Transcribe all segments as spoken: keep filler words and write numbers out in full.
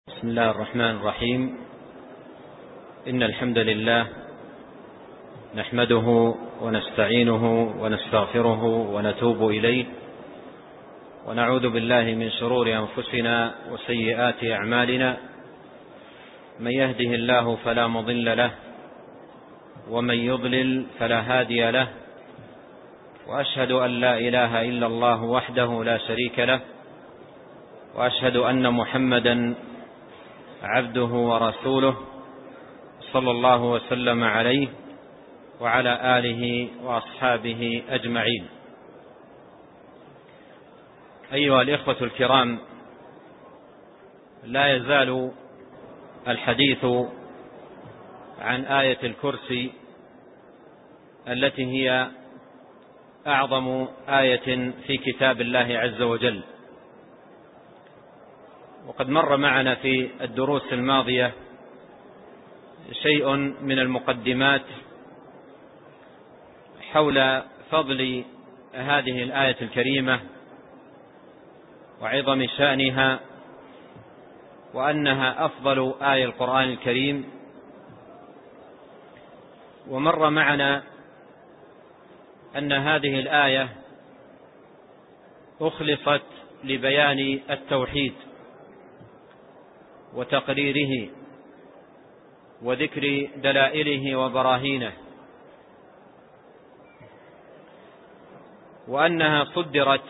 بسم الله الرحمن الرحيم. إن الحمد لله نحمده ونستعينه ونستغفره ونتوب إليه، ونعوذ بالله من شرور أنفسنا وسيئات أعمالنا. من يهده الله فلا مضل له، ومن يضلل فلا هادي له، وأشهد أن لا إله إلا الله وحده لا شريك له، وأشهد أن محمدا عبده ورسوله صلى الله وسلم عليه وعلى آله وأصحابه أجمعين. أيها الإخوة الكرام، لا يزال الحديث عن آية الكرسي التي هي أعظم آية في كتاب الله عز وجل. وقد مر معنا في الدروس الماضية شيء من المقدمات حول فضل هذه الآية الكريمة وعظم شأنها، وأنها أفضل آية القرآن الكريم. ومر معنا أن هذه الآية أخلصت لبيان التوحيد وتقريره وذكر دلائله وبراهينه، وأنها صدرت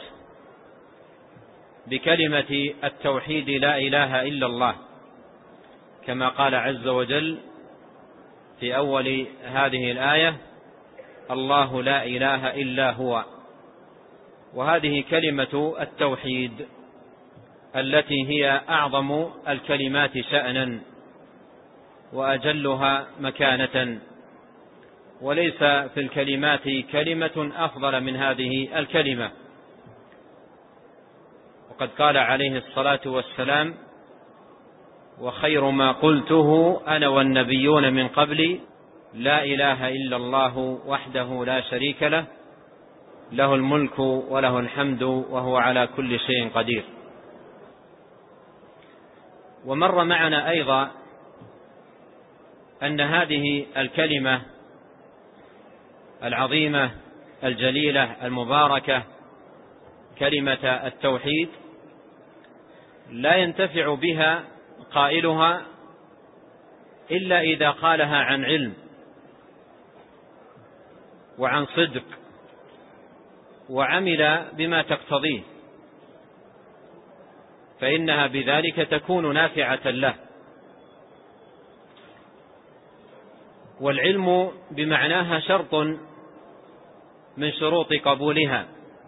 بكلمة التوحيد لا إله إلا الله، كما قال عز وجل في أول هذه الآية: الله لا إله إلا هو. وهذه كلمة التوحيد التي هي أعظم الكلمات شأنا وأجلها مكانة، وليس في الكلمات كلمة أفضل من هذه الكلمة. وقد قال عليه الصلاة والسلام: وخير ما قلته أنا والنبيون من قبلي لا إله إلا الله وحده لا شريك له، له الملك وله الحمد وهو على كل شيء قدير. ومر معنا أيضا أن هذه الكلمة العظيمة الجليلة المباركة، كلمة التوحيد، لا ينتفع بها قائلها إلا إذا قالها عن علم وعن صدق وعمل بما تقتضيه، فإنها بذلك تكون نافعة له. والعلم بمعناها شرط من شروط قبولها،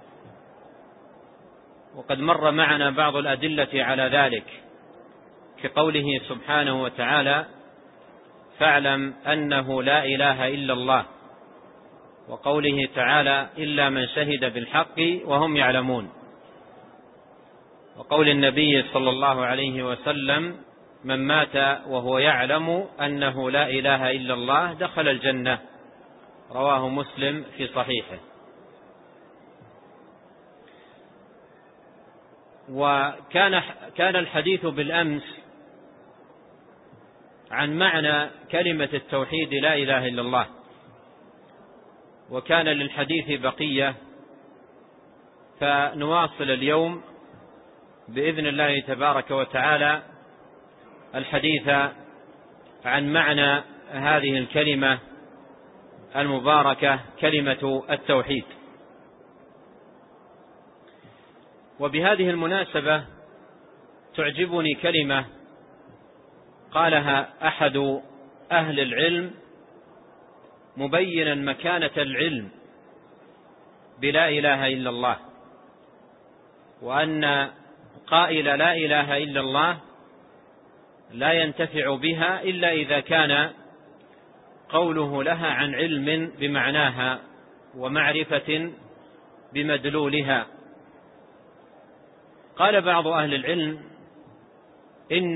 وقد مر معنا بعض الأدلة على ذلك، كقوله سبحانه وتعالى: فاعلم أنه لا إله إلا الله، وقوله تعالى: إلا من شهد بالحق وهم يعلمون، وقول النبي صلى الله عليه وسلم: من مات وهو يعلم أنه لا إله إلا الله دخل الجنة، رواه مسلم في صحيحه. وكان كان الحديث بالأمس عن معنى كلمة التوحيد لا إله إلا الله، وكان للحديث بقية، فنواصل اليوم بإذن الله تبارك وتعالى الحديث عن معنى هذه الكلمة المباركة، كلمة التوحيد. وبهذه المناسبة تعجبني كلمة قالها أحد أهل العلم مبينا مكانة العلم بلا إله إلا الله، وأن قائل لا إله إلا الله لا ينتفع بها إلا إذا كان قوله لها عن علم بمعناها ومعرفة بمدلولها. قال بعض أهل العلم: إن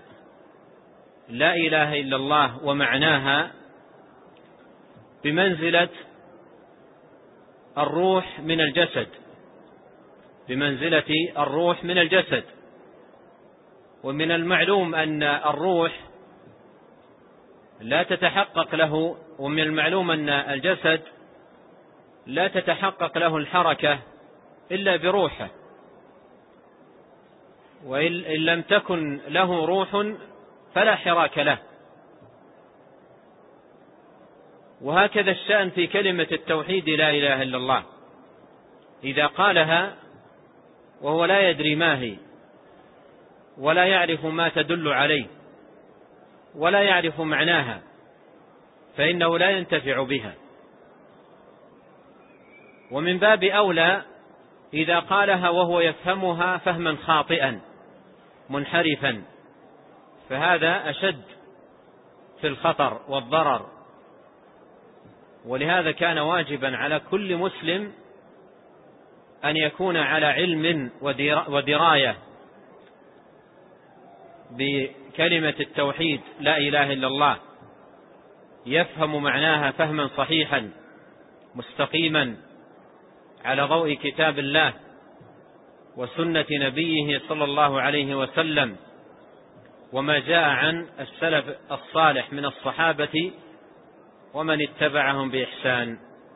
لا إله إلا الله ومعناها بمنزلة الروح من الجسد، بمنزلة الروح من الجسد، ومن المعلوم أن الروح لا تتحقق له، ومن المعلوم أن الجسد لا تتحقق له الحركة إلا بروحه، وإن لم تكن له روح فلا حراك له. وهكذا الشأن في كلمة التوحيد لا إله إلا الله، إذا قالها وهو لا يدري ما هي ولا يعرف ما تدل عليه ولا يعرف معناها فإنه لا ينتفع بها. ومن باب أولى إذا قالها وهو يفهمها فهما خاطئا منحرفا، فهذا أشد في الخطر والضرر. ولهذا كان واجبا على كل مسلم أن يكون على علم ودراية بكلمة التوحيد لا إله إلا الله، يفهم معناها فهما صحيحا مستقيما على ضوء كتاب الله وسنة نبيه صلى الله عليه وسلم وما جاء عن السلف الصالح من الصحابة ومن اتبعهم بإحسان.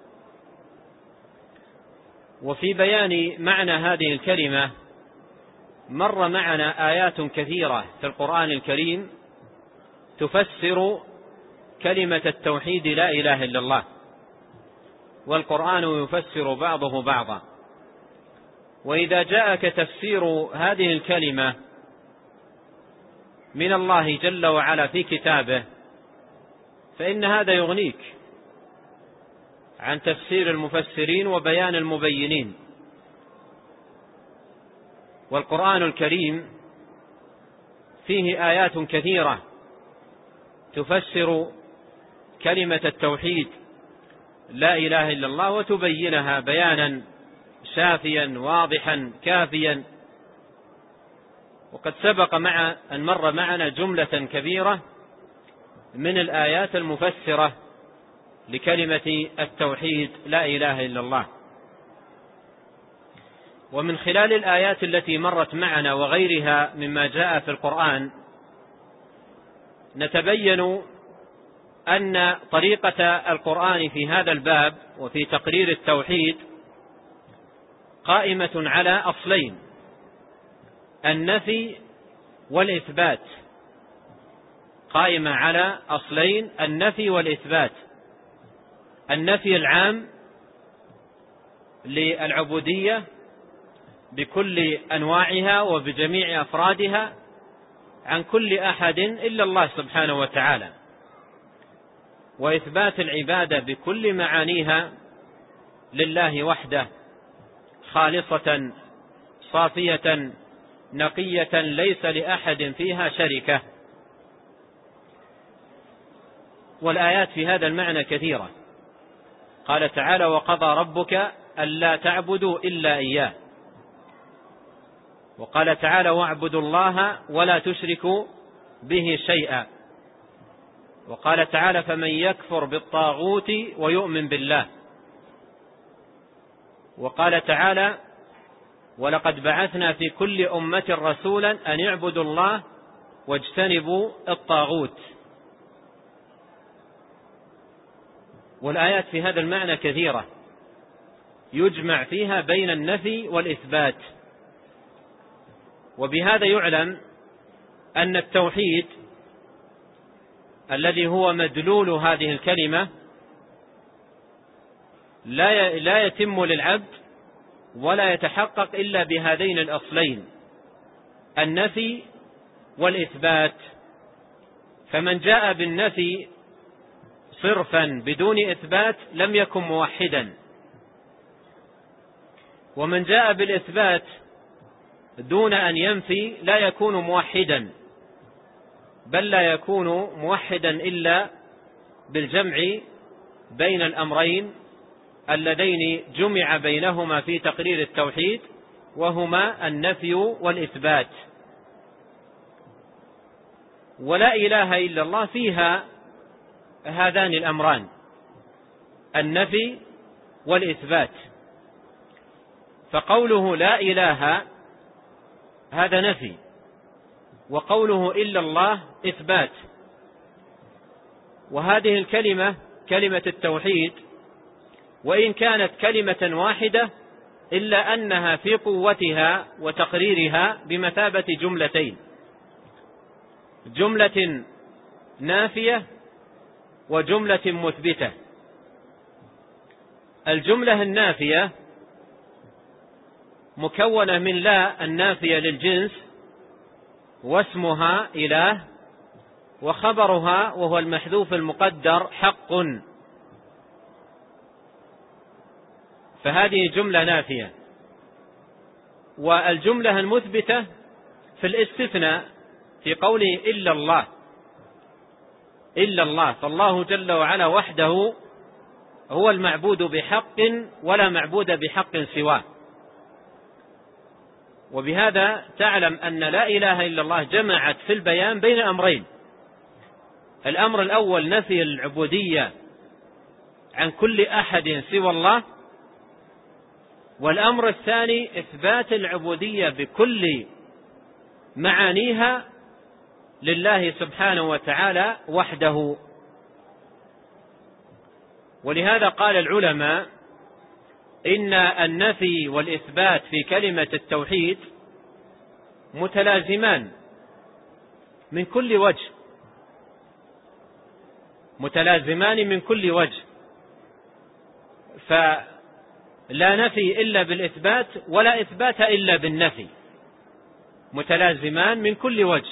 وفي بيان معنى هذه الكلمة مر معنا آيات كثيرة في القرآن الكريم تفسر كلمة التوحيد لا إله إلا الله، والقرآن يفسر بعضه بعضا. وإذا جاءك تفسير هذه الكلمة من الله جل وعلا في كتابه فإن هذا يغنيك عن تفسير المفسرين وبيان المبينين. والقرآن الكريم فيه آيات كثيرة تفسر كلمة التوحيد لا إله إلا الله وتبينها بيانا شافيا واضحا كافيا. وقد سبق مع أن مر معنا جملة كبيرة من الآيات المفسرة لكلمة التوحيد لا إله إلا الله. ومن خلال الآيات التي مرت معنا وغيرها مما جاء في القرآن نتبين أن طريقة القرآن في هذا الباب وفي تقرير التوحيد قائمة على أصلين: النفي والإثبات. قائمة على أصلين: النفي والإثبات. النفي العام للعبودية بكل أنواعها وبجميع أفرادها عن كل أحد إلا الله سبحانه وتعالى، وإثبات العبادة بكل معانيها لله وحده خالصة صافية نقية ليس لأحد فيها شركة. والآيات في هذا المعنى كثيرة. قال تعالى: وقضى ربك ألا تعبدوا إلا إياه. وقال تعالى: واعبدوا الله ولا تشركوا به شيئا. وقال تعالى: فمن يكفر بالطاغوت ويؤمن بالله. وقال تعالى: ولقد بعثنا في كل أمة رسولا أن يعبدوا الله واجتنبوا الطاغوت. والآيات في هذا المعنى كثيرة يجمع فيها بين النفي والإثبات. وبهذا يعلم أن التوحيد الذي هو مدلول هذه الكلمة لا يتم للعبد ولا يتحقق إلا بهذين الأصلين: النفي والإثبات. فمن جاء بالنفي صرفا بدون إثبات لم يكن موحدا، ومن جاء بالإثبات دون أن ينفي لا يكون موحدا، بل لا يكون موحدا إلا بالجمع بين الأمرين اللذين جمع بينهما في تقرير التوحيد، وهما النفي والإثبات. ولا إله إلا الله فيها هذان الأمران: النفي والإثبات. فقوله لا إله هذا نفي، وقوله إلا الله إثبات. وهذه الكلمة كلمة التوحيد وإن كانت كلمة واحدة إلا أنها في قوتها وتقريرها بمثابة جملتين، جملة نافية وجملة مثبتة. الجملة النافية مكونة من لا النافية للجنس واسمها إله وخبرها وهو المحذوف المقدر حق، فهذه جملة نافية. والجملة المثبتة في الاستثناء في قوله إلا الله، إلا الله، فالله جل وعلا وحده هو المعبود بحق ولا معبود بحق سواه. وبهذا تعلم أن لا إله إلا الله جمعت في البيان بين أمرين: الأمر الأول نفي العبودية عن كل أحد سوى الله، والأمر الثاني إثبات العبودية بكل معانيها لله سبحانه وتعالى وحده. ولهذا قال العلماء إن النفي والإثبات في كلمة التوحيد متلازمان من كل وجه، متلازمان من كل وجه، فلا نفي إلا بالإثبات ولا إثبات إلا بالنفي، متلازمان من كل وجه،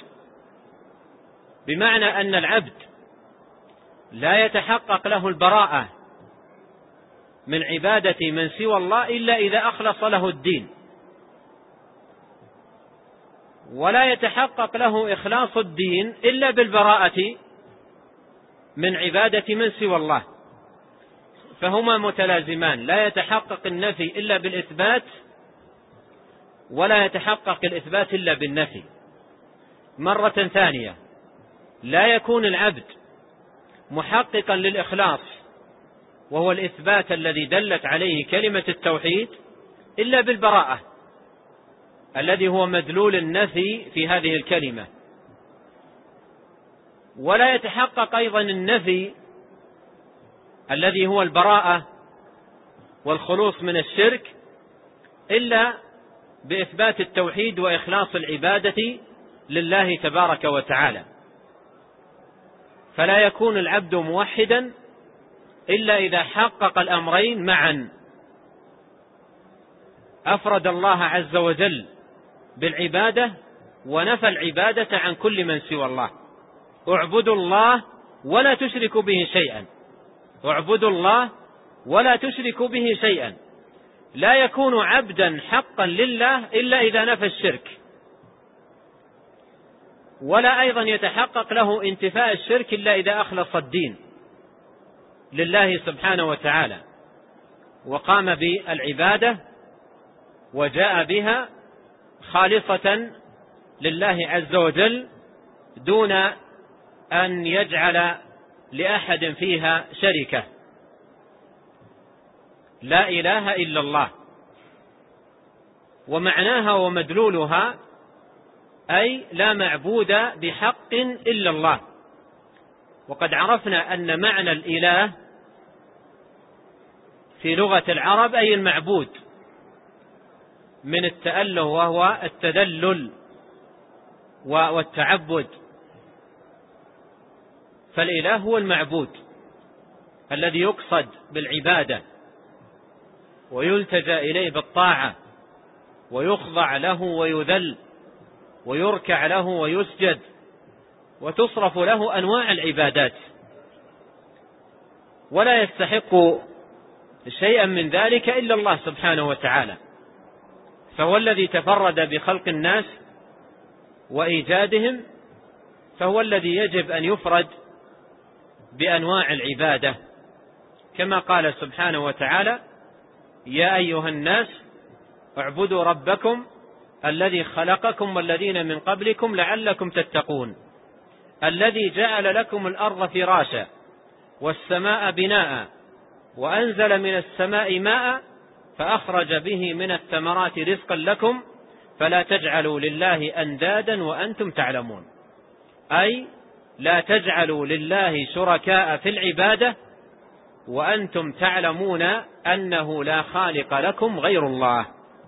بمعنى أن العبد لا يتحقق له البراءة من عبادة من سوى الله إلا إذا أخلص له الدين، ولا يتحقق له إخلاص الدين إلا بالبراءة من عبادة من سوى الله، فهما متلازمان، لا يتحقق النفي إلا بالإثبات ولا يتحقق الإثبات إلا بالنفي. مرة ثانية، لا يكون العبد محققا للإخلاص وهو الإثبات الذي دلت عليه كلمة التوحيد إلا بالبراءة الذي هو مدلول النفي في هذه الكلمة، ولا يتحقق أيضا النفي الذي هو البراءة والخلوص من الشرك إلا بإثبات التوحيد وإخلاص العبادة لله تبارك وتعالى. فلا يكون العبد موحدا إلا إذا حقق الأمرين معا: أفرد الله عز وجل بالعبادة ونفى العبادة عن كل من سوى الله. اعبدوا الله ولا تشركوا به شيئا، اعبدوا الله ولا تشركوا به شيئا. لا يكون عبدا حقا لله إلا إذا نفى الشرك، ولا أيضا يتحقق له انتفاء الشرك إلا إذا أخلص الدين لله سبحانه وتعالى وقام بالعبادة وجاء بها خالصة لله عز وجل دون أن يجعل لأحد فيها شركة. لا إله إلا الله، ومعناها ومدلولها أي لا معبود بحق إلا الله. وقد عرفنا أن معنى الإله في لغة العرب أي المعبود، من التأله وهو التذلل والتعبد، فالإله هو المعبود الذي يقصد بالعبادة ويلتجأ إليه بالطاعة ويخضع له ويذل ويركع له ويسجد وتصرف له أنواع العبادات، ولا يستحق شيئا من ذلك إلا الله سبحانه وتعالى، فهو الذي تفرد بخلق الناس وإيجادهم، فهو الذي يجب أن يفرد بأنواع العبادة، كما قال سبحانه وتعالى: يا أيها الناس اعبدوا ربكم الذي خلقكم والذين من قبلكم لعلكم تتقون، الذي جعل لكم الأرض فراشا والسماء بناء وأنزل من السماء ماء فأخرج به من الثمرات رزقا لكم فلا تجعلوا لله أندادا وأنتم تعلمون، أي لا تجعلوا لله شركاء في العبادة وأنتم تعلمون أنه لا خالق لكم غير الله،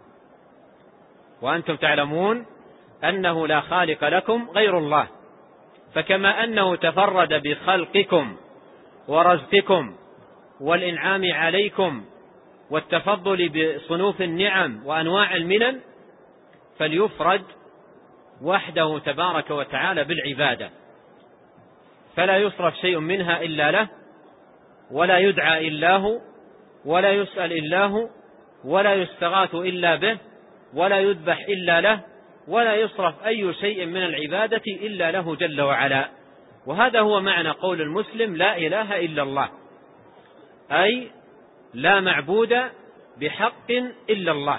وأنتم تعلمون أنه لا خالق لكم غير الله. فكما أنه تفرد بخلقكم ورزقكم والإنعام عليكم والتفضل بصنوف النعم وأنواع المنن، فليفرد وحده تبارك وتعالى بالعبادة، فلا يصرف شيء منها إلا له، ولا يدعى إلا هو، ولا يسأل إلا هو، ولا يستغاث إلا به، ولا يذبح إلا له، ولا يصرف أي شيء من العبادة إلا له جل وعلا. وهذا هو معنى قول المسلم لا إله إلا الله، أي لا معبود بحق إلا الله.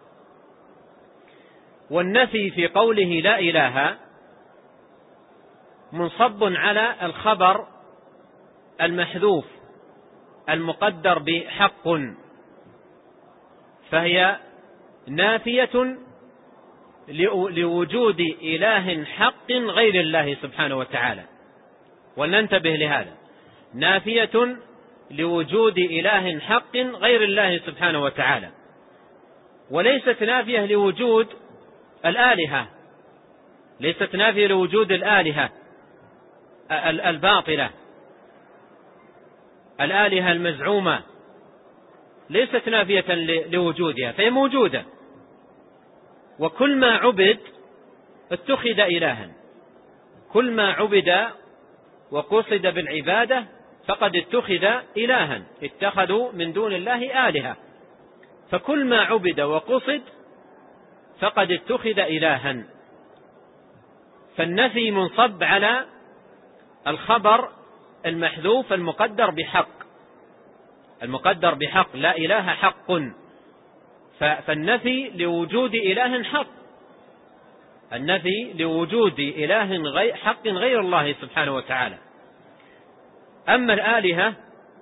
والنفي في قوله لا إله منصب على الخبر المحذوف المقدر بحق، فهي نافية لوجود إله حق غير الله سبحانه وتعالى. ولننتبه لهذا، نافية لوجود إله حق غير الله سبحانه وتعالى، وليست نافية لوجود الآلهة، ليست نافية لوجود الآلهة الباطلة، الآلهة المزعومة ليست نافية لوجودها، فهي موجودة، وكل ما عبد اتخذ إلها، كل ما عبد وقصد بالعبادة فقد اتخذ إلها، اتخذوا من دون الله آلهة، فكل ما عبد وقصد فقد اتخذ إلها. فالنفي منصب على الخبر المحذوف المقدر بحق، المقدر بحق، لا إله حق، فالنفي لوجود إله حق، النفي لوجود إله حق غير الله سبحانه وتعالى. أما الآلهة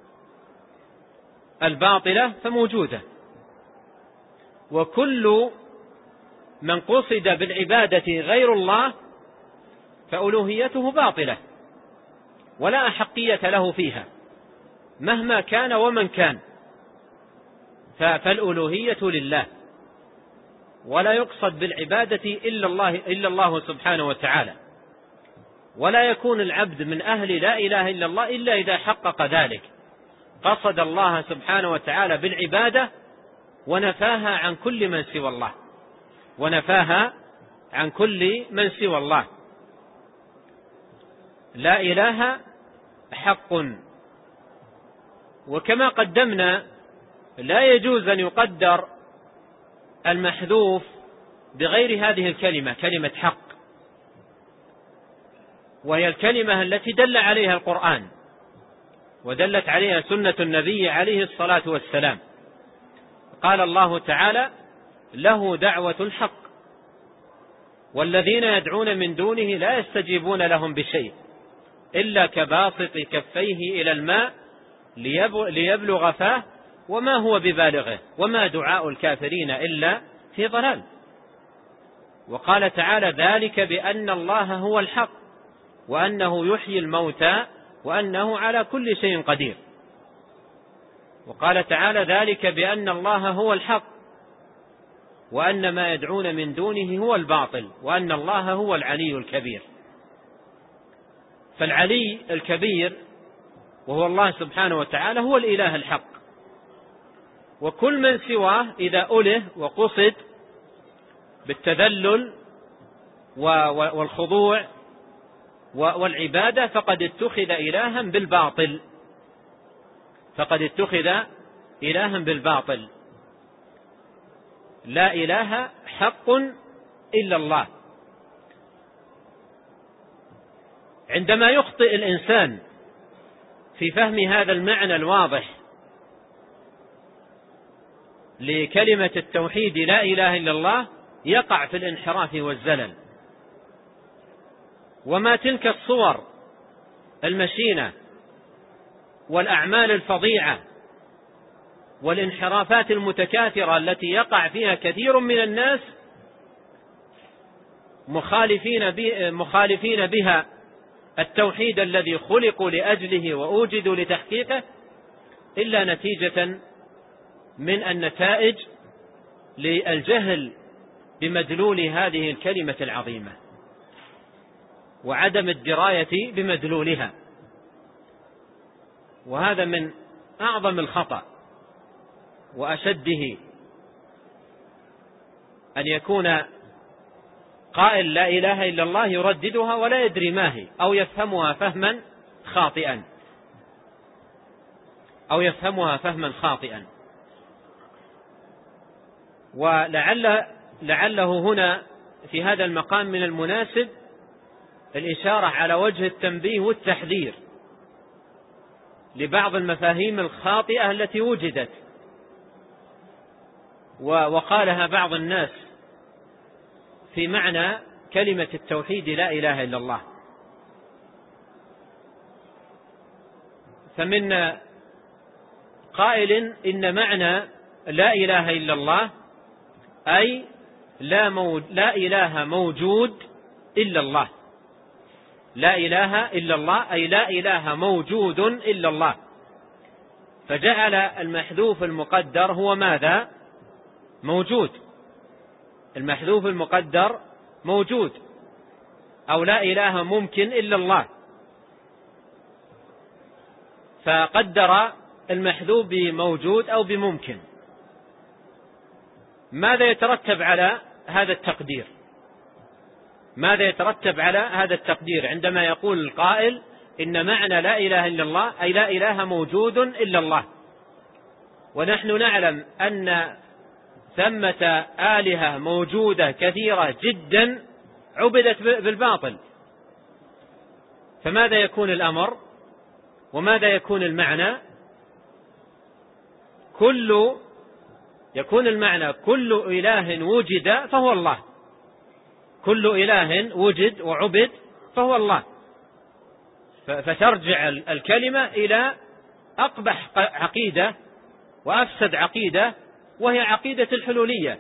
الباطلة فموجودة، وكل من قصد بالعبادة غير الله فألوهيته باطلة ولا أحقية له فيها مهما كان ومن كان، فالألوهية لله، ولا يقصد بالعبادة إلا الله, إلا الله سبحانه وتعالى، ولا يكون العبد من أهل لا إله إلا الله إلا إذا حقق ذلك، قصد الله سبحانه وتعالى بالعبادة ونفاها عن كل من سوى الله، ونفاها عن كل من سوى الله. لا إله حق. وكما قدمنا لا يجوز أن يقدر المحذوف بغير هذه الكلمة، كلمة حق، وهي الكلمة التي دل عليها القرآن ودلت عليها سنة النبي عليه الصلاة والسلام. قال الله تعالى: له دعوة الحق والذين يدعون من دونه لا يستجيبون لهم بشيء إلا كباسط كفيه إلى الماء ليبلغ فاه وما هو ببالغه وما دعاء الكافرين إلا في ضلال. وقال تعالى: ذلك بأن الله هو الحق وأنه يحيي الموتى وأنه على كل شيء قدير. وقال تعالى: ذلك بأن الله هو الحق وأن ما يدعون من دونه هو الباطل وأن الله هو العلي الكبير. فالعلي الكبير وهو الله سبحانه وتعالى هو الإله الحق، وكل من سواه إذا أله وقصد بالتذلل والخضوع والعبادة فقد اتخذ إلها بالباطل، فقد اتخذ إلها بالباطل. لا إله حق إلا الله. عندما يخطئ الإنسان في فهم هذا المعنى الواضح لكلمة التوحيد لا إله إلا الله يقع في الانحراف والزلل. وما تلك الصور المشينة والأعمال الفظيعة والانحرافات المتكاثرة التي يقع فيها كثير من الناس مخالفين مخالفين بها التوحيد الذي خلقوا لأجله وأوجدوا لتحقيقه إلا نتيجة من النتائج للجهل بمدلول هذه الكلمة العظيمة وعدم الدراية بمدلولها. وهذا من أعظم الخطأ وأشده، أن يكون قائل لا إله إلا الله يرددها ولا يدري ما هي، أو يفهمها فهما خاطئا أو يفهمها فهما خاطئا ولعل لعله هنا في هذا المقام من المناسب الإشارة على وجه التنبيه والتحذير لبعض المفاهيم الخاطئة التي وجدت وقالها بعض الناس في معنى كلمة التوحيد لا إله إلا الله. فمن قائل إن معنى لا إله إلا الله أي لا, مو... لا إله موجود إلا الله، لا إله إلا الله أي لا إله موجود إلا الله، فجعل المحذوف المقدر هو ماذا؟ موجود. المحذوف المقدر موجود، أو لا إله ممكن إلا الله، فقدر المحذوف بموجود أو بممكن. ماذا يترتب على هذا التقدير؟ ماذا يترتب على هذا التقدير عندما يقول القائل إن معنى لا إله إلا الله أي لا إله موجود إلا الله، ونحن نعلم أن ثمة آلهة موجودة كثيرة جدا عبدت بالباطل، فماذا يكون الأمر وماذا يكون المعنى؟ كل يكون المعنى كل إله وجد فهو الله، كل إله وجد وعبد فهو الله، فترجع الكلمة إلى أقبح عقيدة وأفسد عقيدة، وهي عقيدة الحلولية،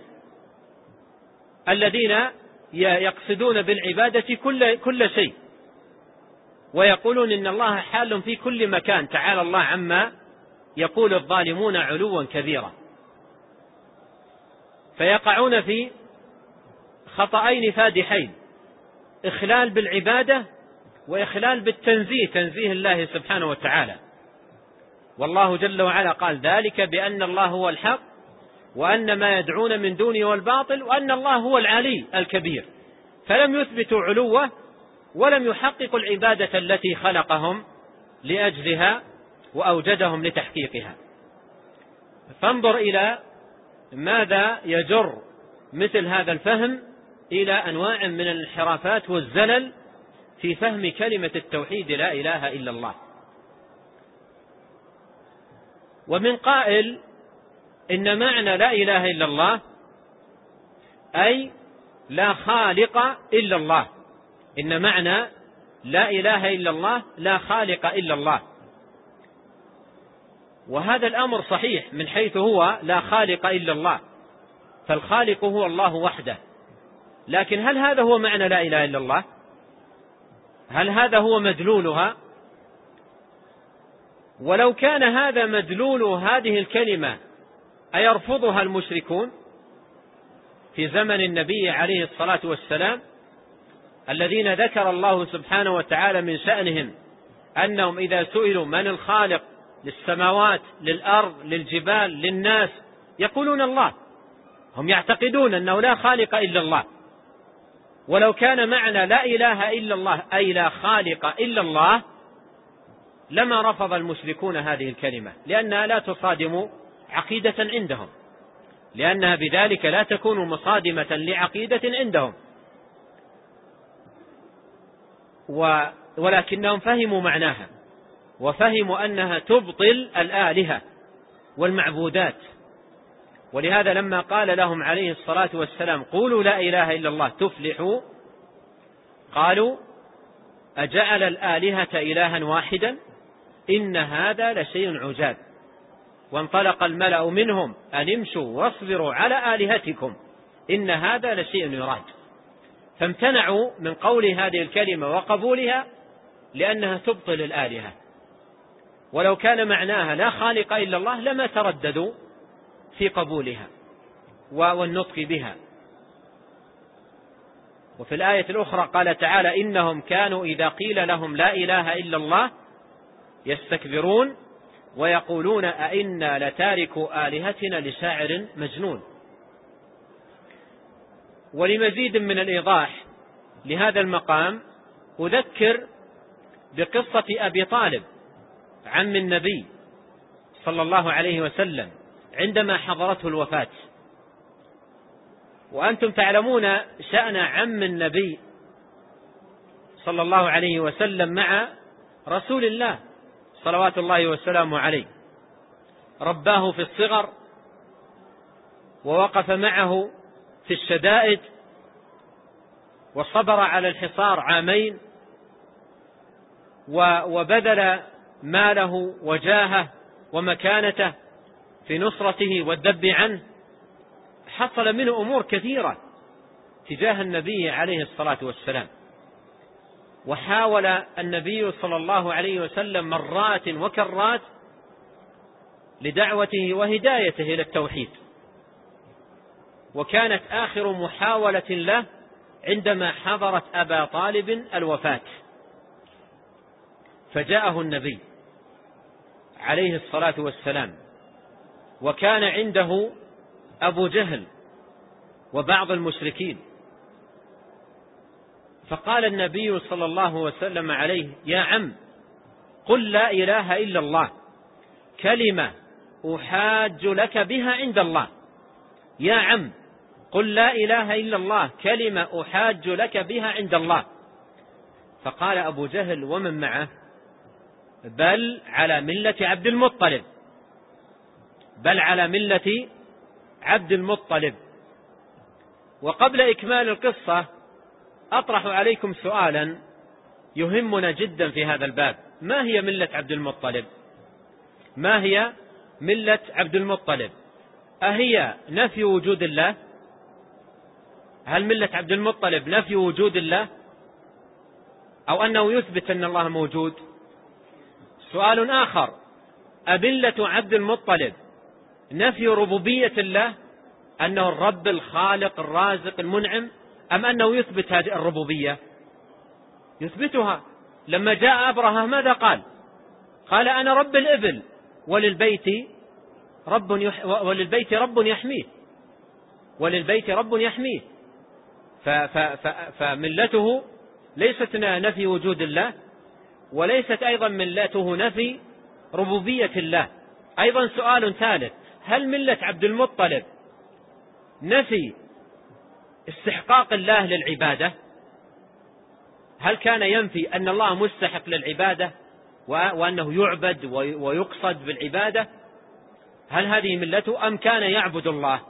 الذين يقصدون بالعبادة كل كل شيء، ويقولون إن الله حال في كل مكان، تعالى الله عما يقول الظالمون علوا كبيرا. فيقعون في خطأين فادحين: إخلال بالعبادة وإخلال بالتنزيه، تنزيه الله سبحانه وتعالى. والله جل وعلا قال ذلك بأن الله هو الحق وأن ما يدعون من دونه هو الباطل وأن الله هو العلي الكبير، فلم يثبتوا علوه ولم يحققوا العبادة التي خلقهم لأجلها وأوجدهم لتحقيقها. فانظر إلى ماذا يجر مثل هذا الفهم إلى أنواع من الانحرافات والزلل في فهم كلمة التوحيد لا إله إلا الله. ومن قائل إن معنى لا إله إلا الله أي لا خالق إلا الله، إن معنى لا إله إلا الله لا خالق إلا الله، وهذا الأمر صحيح من حيث هو لا خالق إلا الله، فالخالق هو الله وحده، لكن هل هذا هو معنى لا إله إلا الله؟ هل هذا هو مدلولها؟ ولو كان هذا مدلول هذه الكلمة أيرفضها المشركون في زمن النبي عليه الصلاة والسلام، الذين ذكر الله سبحانه وتعالى من شأنهم أنهم إذا سئلوا من الخالق للسماوات للأرض للجبال للناس يقولون الله، هم يعتقدون أنه لا خالق إلا الله. ولو كان معنى لا إله إلا الله أي لا خالق إلا الله لما رفض المشركون هذه الكلمة، لأنها لا تصادم عقيدة عندهم، لأنها بذلك لا تكون مصادمة لعقيدة عندهم، ولكنهم فهموا معناها وفهموا أنها تبطل الآلهة والمعبودات. ولهذا لما قال لهم عليه الصلاة والسلام قولوا لا إله إلا الله تفلحوا، قالوا أجعل الآلهة إلها واحدا إن هذا لشيء عجاب. وانطلق الملأ منهم أن امشوا واصبروا على آلهتكم إن هذا لشيء يراد. فامتنعوا من قول هذه الكلمة وقبولها لأنها تبطل الآلهة، ولو كان معناها لا خالق إلا الله لما ترددوا في قبولها والنطق بها. وفي الآية الأخرى قال تعالى: إنهم كانوا إذا قيل لهم لا إله إلا الله يستكبرون ويقولون أئنا لتاركوا آلهتنا لشاعر مجنون. ولمزيد من الإيضاح لهذا المقام أذكر بقصة أبي طالب عم النبي صلى الله عليه وسلم عندما حضرته الوفاة. وأنتم تعلمون شأن عم النبي صلى الله عليه وسلم مع رسول الله صلوات الله وسلامه عليه، رباه في الصغر ووقف معه في الشدائد وصبر على الحصار عامين وبذل ماله وجاهه ومكانته في نصرته والذب عنه. حصل منه أمور كثيرة تجاه النبي عليه الصلاة والسلام، وحاول النبي صلى الله عليه وسلم مرات وكرات لدعوته وهدايته إلى التوحيد. وكانت آخر محاولة له عندما حضرت أبا طالب الوفاة، فجاءه النبي عليه الصلاة والسلام وكان عنده أبو جهل وبعض المشركين، فقال النبي صلى الله وسلم عليه: يا عم، قل لا إله إلا الله كلمة أحاج لك بها عند الله. يا عم، قل لا إله إلا الله كلمة أحاج لك بها عند الله. فقال أبو جهل ومن معه: بل على ملة عبد المطلب، بل على ملة عبد المطلب. وقبل إكمال القصة أطرح عليكم سؤالا يهمنا جدا في هذا الباب: ما هي ملة عبد المطلب؟ ما هي ملة عبد المطلب؟ أهي نفي وجود الله؟ هل ملة عبد المطلب نفي وجود الله أو أنه يثبت أن الله موجود؟ سؤال آخر: أملة عبد المطلب نفي ربوبية الله، أنه الرب الخالق الرازق المنعم، أم أنه يثبت هذه الربوبية؟ يثبتها. لما جاء أبرهة ماذا قال؟ قال: أنا رب الإبل وللبيت رب يح... وللبيت رب يحميه، وللبيت رب يحميه. ف... ف... ف... فملته ليست نفي وجود الله، وليست أيضا ملته نفي ربوبية الله. أيضا سؤال ثالث: هل ملة عبد المطلب نفي استحقاق الله للعبادة؟ هل كان ينفي أن الله مستحق للعبادة وأنه يعبد ويقصد بالعبادة؟ هل هذه ملته أم كان يعبد الله؟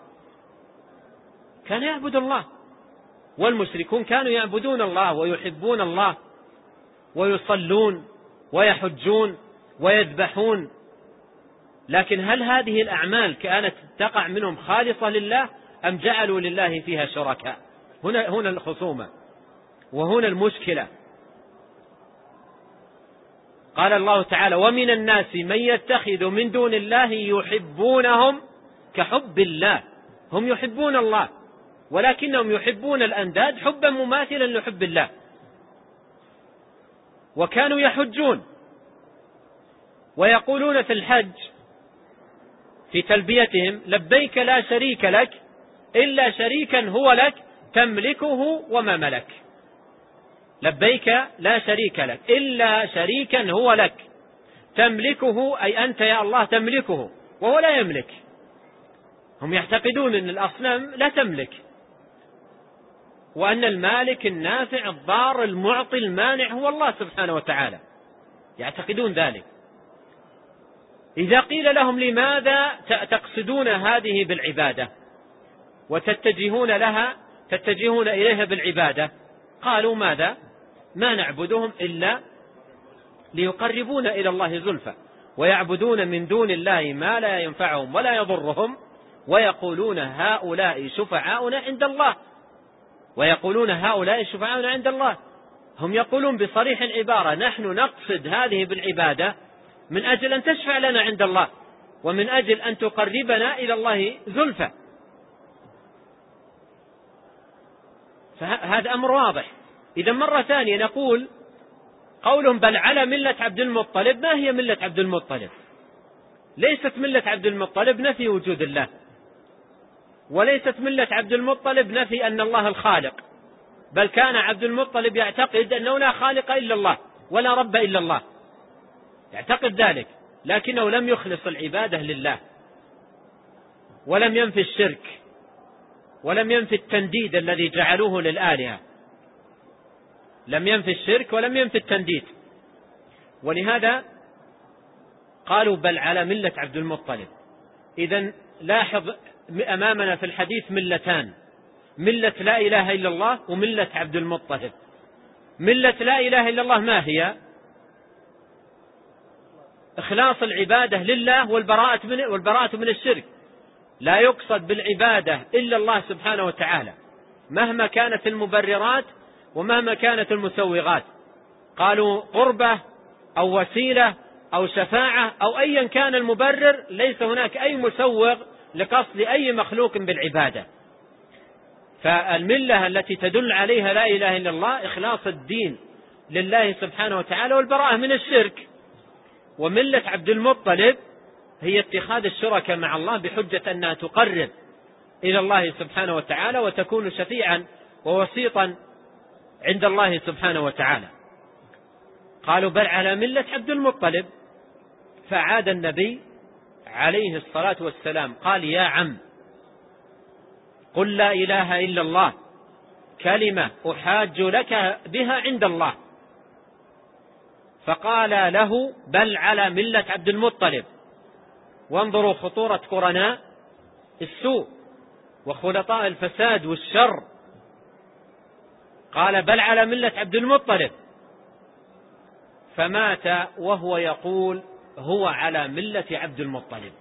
كان يعبد الله، والمشركون كانوا يعبدون الله ويحبون الله ويصلون ويحجون ويذبحون. لكن هل هذه الأعمال كانت تقع منهم خالصة لله أم جعلوا لله فيها شركاء؟ هنا هنا الخصومة وهنا المشكلة. قال الله تعالى: ومن الناس من يتخذ من دون الله يحبونهم كحب الله. هم يحبون الله ولكنهم يحبون الأنداد حبا مماثلا لحب الله. وكانوا يحجون ويقولون في الحج في تلبيتهم: لبيك لا شريك لك إلا شريكا هو لك تملكه وما ملك. لبيك لا شريك لك إلا شريكا هو لك تملكه، أي أنت يا الله تملكه وهو لا يملك. هم يعتقدون أن الأصنام لا تملك، وأن المالك النافع الضار المعطي المانع هو الله سبحانه وتعالى، يعتقدون ذلك. إذا قيل لهم: لماذا تقصدون هذه بالعبادة وتتجهون لها تتجهون إليها بالعبادة؟ قالوا: ماذا؟ ما نعبدهم إلا ليقربونا إلى الله زلفى، ويعبدون من دون الله ما لا ينفعهم ولا يضرهم، ويقولون هؤلاء شفعاؤنا عند الله. ويقولون هؤلاء شفعاؤنا عند الله. هم يقولون بصريح العبارة نحن نقصد هذه بالعبادة من أجل أن تشفع لنا عند الله ومن أجل أن تقربنا إلى الله زلفى. فهذا أمر واضح. إذا مرة ثانية نقول قولهم بل على ملة عبد المطلب، ما هي ملة عبد المطلب؟ ليست ملة عبد المطلب نفي وجود الله، وليست ملة عبد المطلب نفي أن الله الخالق، بل كان عبد المطلب يعتقد أنه لا خالق إلا الله ولا رب إلا الله، يعتقد ذلك، لكنه لم يخلص العبادة لله، ولم ينفي الشرك، ولم ينفي التنديد الذي جعلوه للآلهة، لم ينفي الشرك ولم ينفي التنديد. ولهذا قالوا بل على ملة عبد المطلب. إذن لاحظ أمامنا في الحديث ملتان، ملة لا إله إلا الله وملة عبد المطلب. ملة لا إله إلا الله ما هي؟ إخلاص العبادة لله والبراءة من, والبراءة من الشرك. لا يقصد بالعبادة إلا الله سبحانه وتعالى مهما كانت المبررات ومهما كانت المسوغات. قالوا قربة أو وسيلة أو شفاعة أو أيا كان المبرر، ليس هناك أي مسوغ لقصد أي مخلوق بالعبادة. فالملة التي تدل عليها لا إله إلا الله إخلاص الدين لله سبحانه وتعالى والبراءة من الشرك. وملة عبد المطلب هي اتخاذ الشركاء مع الله بحجة أنها تقرب إلى الله سبحانه وتعالى وتكون شفيعا ووسيطا عند الله سبحانه وتعالى. قالوا بل على ملة عبد المطلب. فعاد النبي عليه الصلاة والسلام قال يا عم قل لا إله إلا الله كلمة أحاج لك بها عند الله. فقال له بل على ملة عبد المطلب. وانظروا خطورة قرناء السوء وخلطاء الفساد والشر. قال بل على ملة عبد المطلب، فمات وهو يقول هو على ملة عبد المطلب.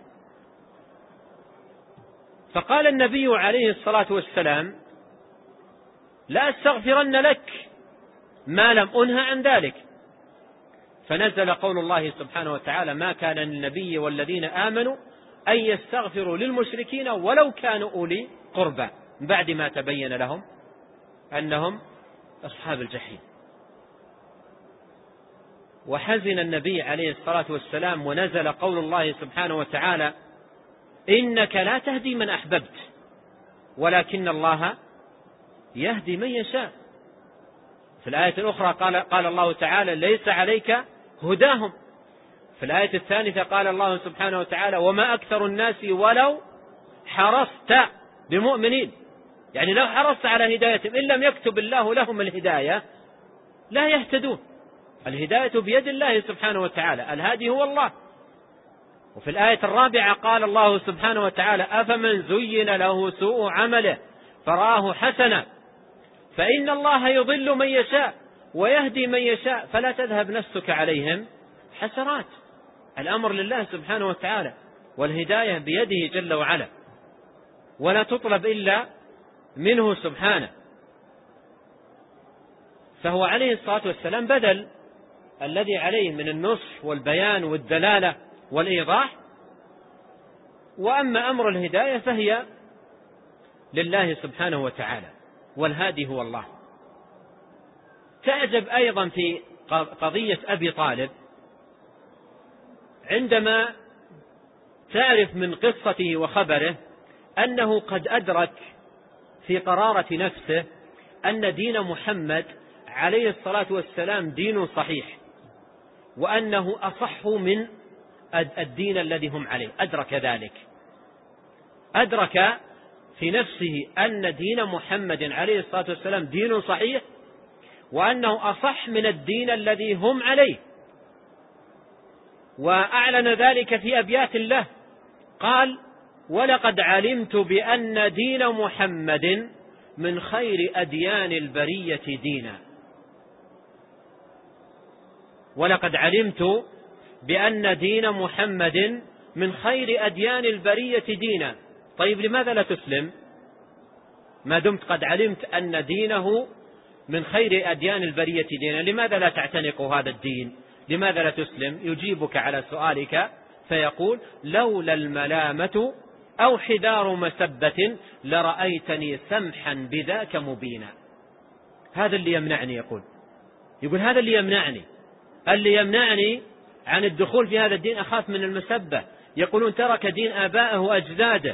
فقال النبي عليه الصلاة والسلام لا أستغفرن لك ما لم أنهى عن ذلك. فنزل قول الله سبحانه وتعالى ما كان للنبي والذين آمنوا أن يستغفروا للمشركين ولو كانوا أولي قربى بعد ما تبين لهم أنهم أصحاب الجحيم. وحزن النبي عليه الصلاة والسلام ونزل قول الله سبحانه وتعالى إنك لا تهدي من أحببت ولكن الله يهدي من يشاء. في الآية الأخرى قال, قال الله تعالى ليس عليك هداهم. في الآية الثالثة قال الله سبحانه وتعالى وما أكثر الناس ولو حرصت بمؤمنين. يعني لو حرصت على هدايتهم إن لم يكتب الله لهم الهداية لا يهتدون. الهداية بيد الله سبحانه وتعالى، الهادي هو الله. وفي الآية الرابعة قال الله سبحانه وتعالى أفمن زين له سوء عمله فرآه حسنا فإن الله يضل من يشاء ويهدي من يشاء فلا تذهب نفسك عليهم حسرات. الأمر لله سبحانه وتعالى والهداية بيده جل وعلا ولا تطلب إلا منه سبحانه. فهو عليه الصلاة والسلام بدل الذي عليه من النصح والبيان والدلالة والإيضاح. وأما أمر الهداية فهي لله سبحانه وتعالى والهادي هو الله. تعجب أيضا في قضية أبي طالب عندما تعرف من قصته وخبره أنه قد أدرك في قرارة نفسه أن دين محمد عليه الصلاة والسلام دين صحيح وأنه أصح من الدين الذي هم عليه. أدرك ذلك، أدرك في نفسه أن دين محمد عليه الصلاة والسلام دين صحيح وأنه أصح من الدين الذي هم عليه. وأعلن ذلك في أبيات الله قال ولقد علمت بأن دين محمد من خير أديان البرية دينا. ولقد علمت بأن دين محمد من خير أديان البرية دينا. طيب لماذا لا تسلم؟ ما دمت قد علمت أن دينه من خير أديان البرية دينا، لماذا لا تعتنق هذا الدين؟ لماذا لا تسلم؟ يجيبك على سؤالك فيقول: لولا الملامة أو حذار مسبة لرأيتني سمحا بذاك مبينا. هذا اللي يمنعني، يقول يقول هذا اللي يمنعني اللي يمنعني عن الدخول في هذا الدين، أخاف من المسبة. يقولون ترك دين آبائه وأجداده،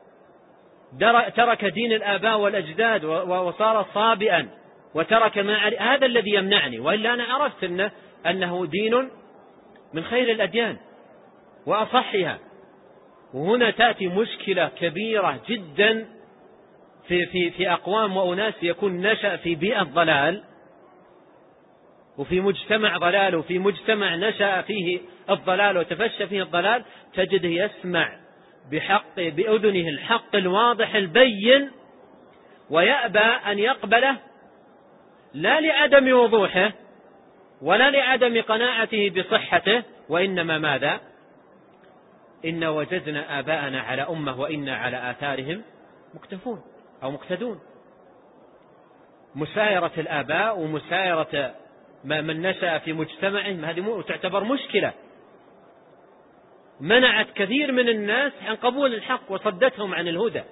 ترك دين الآباء والأجداد وصار صابئا وترك ما عرف. هذا الذي يمنعني، وإلا أنا عرفت إنه أنه دين من خير الأديان وأصحها. وهنا تأتي مشكلة كبيرة جدا في, في, في أقوام وأناس يكون نشأ في بيئة ضلال وفي مجتمع ضلال وفي مجتمع نشأ فيه الضلال وتفشى فيه الضلال، تجده يسمع بحق بأذنه الحق الواضح البين ويأبى أن يقبله، لا لعدم وضوحه ولا لعدم قناعته بصحته، وإنما ماذا؟ إن وجدنا آباءنا على أمة وإنا على آثارهم مكتفون أو مقتدون. مسايرة الآباء ومسايرة من نشأ في مجتمعهم هذه تعتبر مشكلة منعت كثير من الناس عن قبول الحق وصدتهم عن الهدى.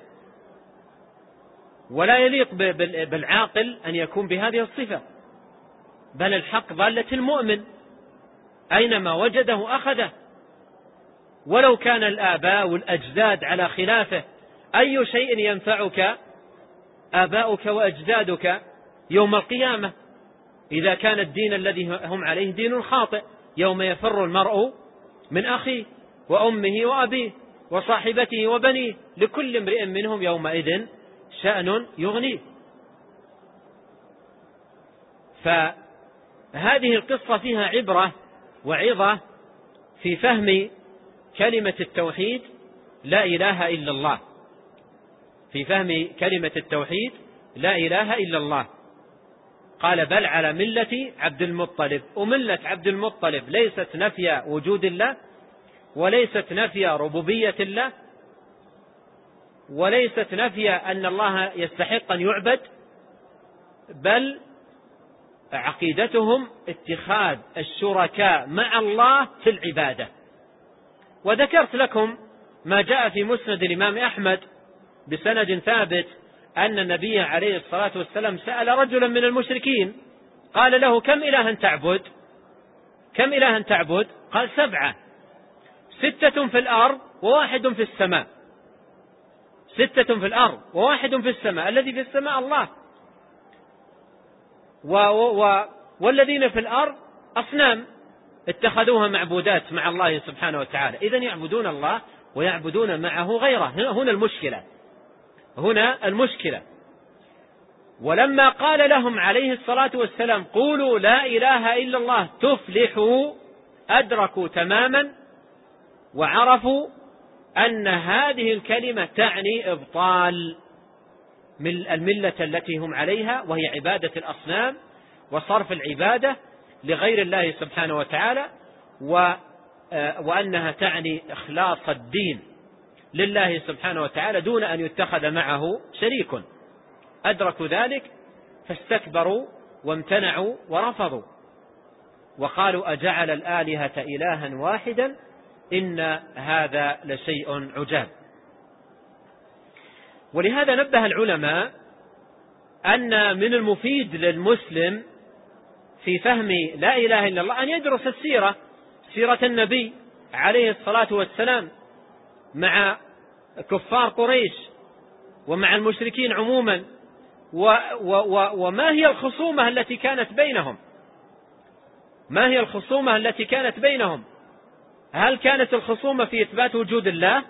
ولا يليق بالعاقل أن يكون بهذه الصفة، بل الحق ضالة المؤمن أينما وجده أخذه، ولو كان الآباء والأجداد على خلافه. أي شيء ينفعك آباؤك وأجدادك يوم القيامة إذا كان الدين الذي هم عليه دين خاطئ؟ يوم يفر المرء من أخيه وأمه وأبيه وصاحبته وبنيه لكل امرئ منهم يومئذ شأن يغنيه. فهذه القصة فيها عبرة وعظة في فهم كلمة التوحيد لا إله إلا الله، في فهم كلمة التوحيد لا إله إلا الله. قال: بل على ملة عبد المطلب. وملة عبد المطلب ليست نفي وجود الله، وليست نفي ربوبية الله، وليست نفي أن الله يستحق أن يعبد، بل عقيدتهم اتخاذ الشركاء مع الله في العبادة. وذكرت لكم ما جاء في مسند الإمام أحمد بسند ثابت أن النبي عليه الصلاة والسلام سأل رجلا من المشركين قال له: كم إلها تعبد؟ كم إلها تعبد؟ قال: سبعة، ستة في الأرض وواحد في السماء. ستة في الأرض وواحد في السماء، الذي في السماء الله، و و والذين في الأرض أصنام اتخذوها معبودات مع الله سبحانه وتعالى. إذن يعبدون الله ويعبدون معه غيره. هنا المشكلة، هنا المشكلة. ولما قال لهم عليه الصلاة والسلام: قولوا لا إله إلا الله تفلحوا، أدركوا تماما وعرفوا أن هذه الكلمة تعني إبطال من الملة التي هم عليها، وهي عبادة الأصنام وصرف العبادة لغير الله سبحانه وتعالى، وأنها تعني إخلاص الدين لله سبحانه وتعالى دون أن يتخذ معه شريك. أدركوا ذلك فاستكبروا وامتنعوا ورفضوا وقالوا: أجعل الآلهة إلها واحدا إن هذا لشيء عجاب. ولهذا نبه العلماء أن من المفيد للمسلم في فهم لا إله إلا الله أن يدرس السيرة، سيرة النبي عليه الصلاة والسلام مع كفار قريش ومع المشركين عموما، و و و وما هي الخصومة التي كانت بينهم، ما هي الخصومة التي كانت بينهم؟ هل كانت الخصومة في إثبات وجود الله؟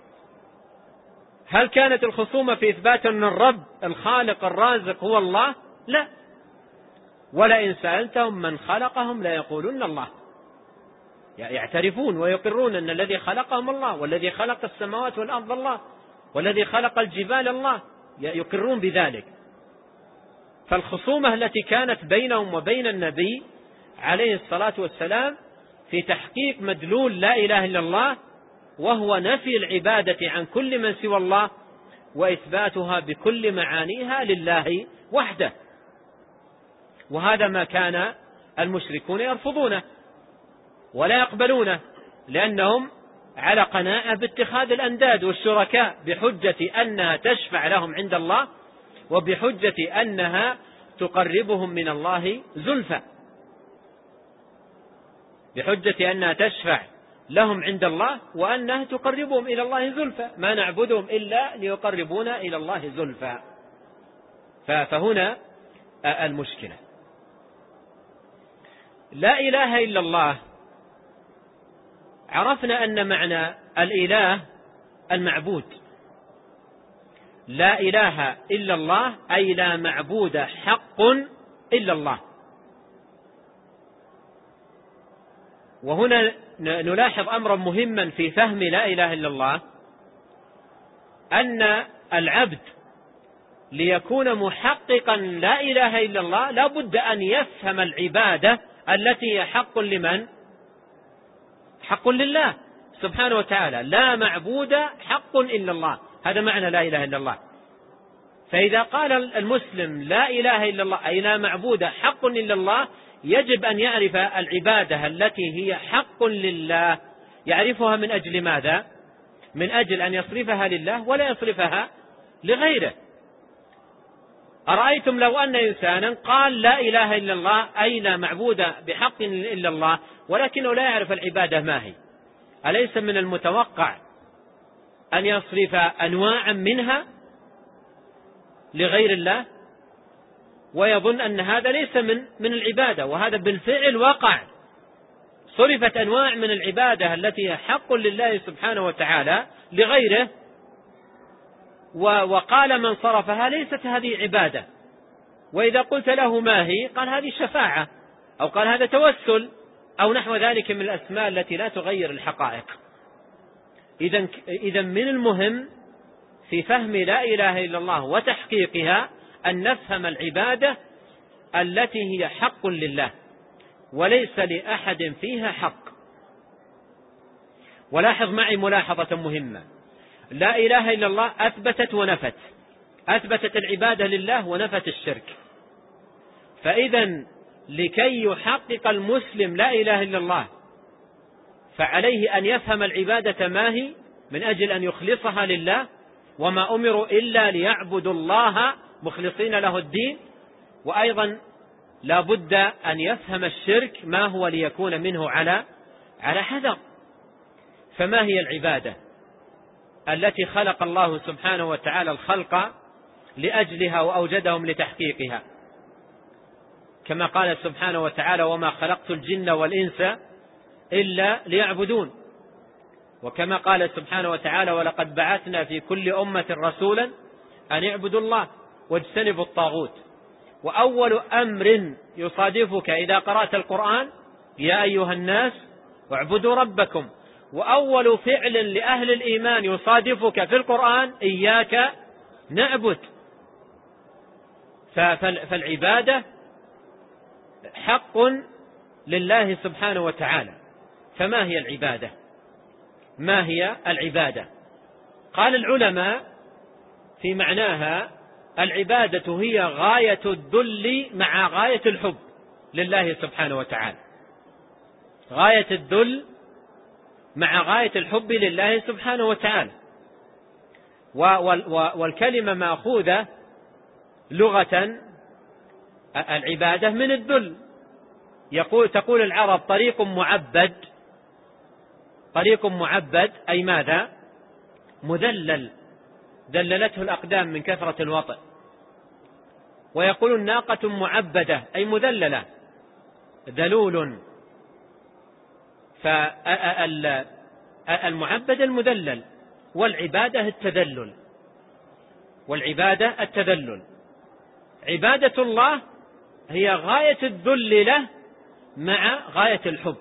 هل كانت الخصومة في إثبات أن الرب الخالق الرازق هو الله؟ لا. ولئن سألتهم من خلقهم ليقولون الله. يعترفون ويقرون أن الذي خلقهم الله، والذي خلق السماوات والأرض الله، والذي خلق الجبال الله، يقرون بذلك. فالخصومة التي كانت بينهم وبين النبي عليه الصلاة والسلام في تحقيق مدلول لا إله إلا الله، وهو نفي العبادة عن كل من سوى الله، وإثباتها بكل معانيها لله وحده، وهذا ما كان المشركون يرفضونه ولا يقبلونه، لأنهم على قناعة باتخاذ الأنداد والشركاء بحجة أنها تشفع لهم عند الله، وبحجة أنها تقربهم من الله زلفى، بحجة أنها تشفع لهم عند الله وأنها تقربهم إلى الله زلفى، ما نعبدهم إلا ليقربونا إلى الله زلفى. فهنا المشكلة. لا إله إلا الله، عرفنا أن معنى الإله المعبود. لا إله إلا الله أي لا معبود حق إلا الله. وهنا نلاحظ أمرا مهما في فهم لا إله إلا الله، أن العبد ليكون محققا لا إله إلا الله لا بد أن يفهم العبادة التي هي حق لمن؟ حق لله سبحانه وتعالى. لا معبود حق إلا الله، هذا معنى لا إله إلا الله. فإذا قال المسلم لا إله إلا الله أي لا معبود حق إلا الله، يجب أن يعرف العبادة التي هي حق لله، يعرفها من أجل ماذا؟ من أجل أن يصرفها لله ولا يصرفها لغيره. أرأيتم لو أن إنسانا قال لا إله إلا الله أي لا معبود بحق إلا الله، ولكنه لا يعرف العبادة ما هي، أليس من المتوقع أن يصرف أنواعا منها لغير الله، ويظن أن هذا ليس من من العبادة؟ وهذا بالفعل وقع، صرفت أنواع من العبادة التي هي حق لله سبحانه وتعالى لغيره، وقال من صرفها ليست هذه عبادة. وإذا قلت له ما هي قال هذه شفاعة، أو قال هذا توسل، أو نحو ذلك من الأسماء التي لا تغير الحقائق. إذن إذن من المهم في فهم لا إله إلا الله وتحقيقها أن نفهم العبادة التي هي حق لله وليس لأحد فيها حق. ولاحظ معي ملاحظة مهمة، لا إله إلا الله أثبتت ونفت، أثبتت العبادة لله ونفت الشرك. فإذا لكي يحقق المسلم لا إله إلا الله فعليه أن يفهم العبادة ما هي من أجل أن يخلصها لله، وما أمروا إلا ليعبدوا الله مخلصين له الدين. وأيضا لا بد أن يفهم الشرك ما هو ليكون منه على على حذر. فما هي العبادة التي خلق الله سبحانه وتعالى الخلق لأجلها وأوجدهم لتحقيقها؟ كما قال سبحانه وتعالى وما خلقت الجن والإنس إلا ليعبدون. وكما قال سبحانه وتعالى ولقد بعثنا في كل أمة رسولا أن اعبدوا الله واجتنبوا الطاغوت. وأول أمر يصادفك إذا قرأت القرآن يا أيها الناس اعبدوا ربكم. وأول فعل لأهل الإيمان يصادفك في القرآن إياك نعبد. فالعبادة حق لله سبحانه وتعالى. فما هي العبادة؟ ما هي العبادة؟ قال العلماء في معناها العبادة هي غاية الذل مع غاية الحب لله سبحانه وتعالى. غاية الذل مع غاية الحب لله سبحانه وتعالى. والكلمة مأخوذة لغة العبادة من الذل. يقول تقول العرب طريق معبد، طريق معبد أي ماذا؟ مذلل، ذللته الأقدام من كثرة الوطئ. ويقول ناقة معبدة أي مذللة، ذلول. فالمعبد المذلل، والعبادة التذلل، والعبادة التذلل. عبادة الله هي غاية الذل له مع غاية الحب،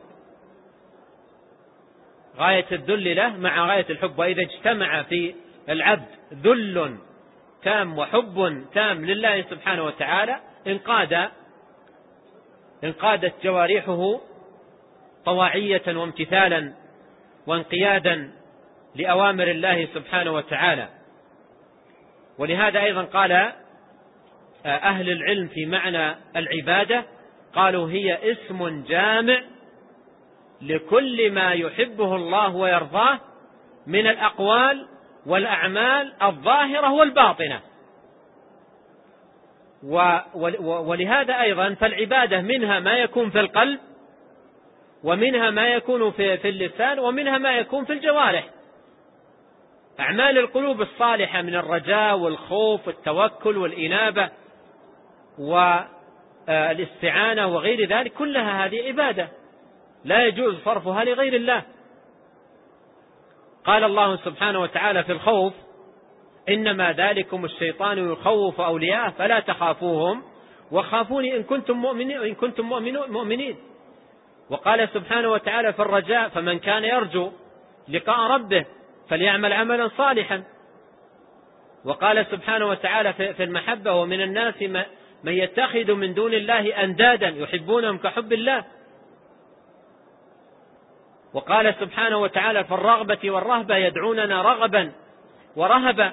غاية الذل له مع غاية الحب. وإذا اجتمع في العبد ذل تام وحب تام لله سبحانه وتعالى انقاد انقادت جوارحه طواعية وامتثالا وانقيادا لأوامر الله سبحانه وتعالى. ولهذا أيضا قال أهل العلم في معنى العبادة، قالوا هي اسم جامع لكل ما يحبه الله ويرضاه من الأقوال والأعمال الظاهرة والباطنة. ولهذا أيضا فالعبادة منها ما يكون في القلب، ومنها ما يكون في اللسان، ومنها ما يكون في الجوارح. أعمال القلوب الصالحة من الرجاء والخوف والتوكل والإنابة والاستعانة وغير ذلك، كلها هذه عبادة لا يجوز صرفها لغير الله. قال الله سبحانه وتعالى في الخوف: إنما ذلكم الشيطان يخوف أولياءه فلا تخافوهم وخافوني إن كنتم مؤمنين إن كنتم مؤمنين. وقال سبحانه وتعالى في الرجاء: فمن كان يرجو لقاء ربه فليعمل عملا صالحا. وقال سبحانه وتعالى في المحبة: ومن الناس من يتخذ من دون الله أندادا يحبونهم كحب الله. وقال سبحانه وتعالى في الرغبة والرهبة: يدعوننا رغبا ورهبا.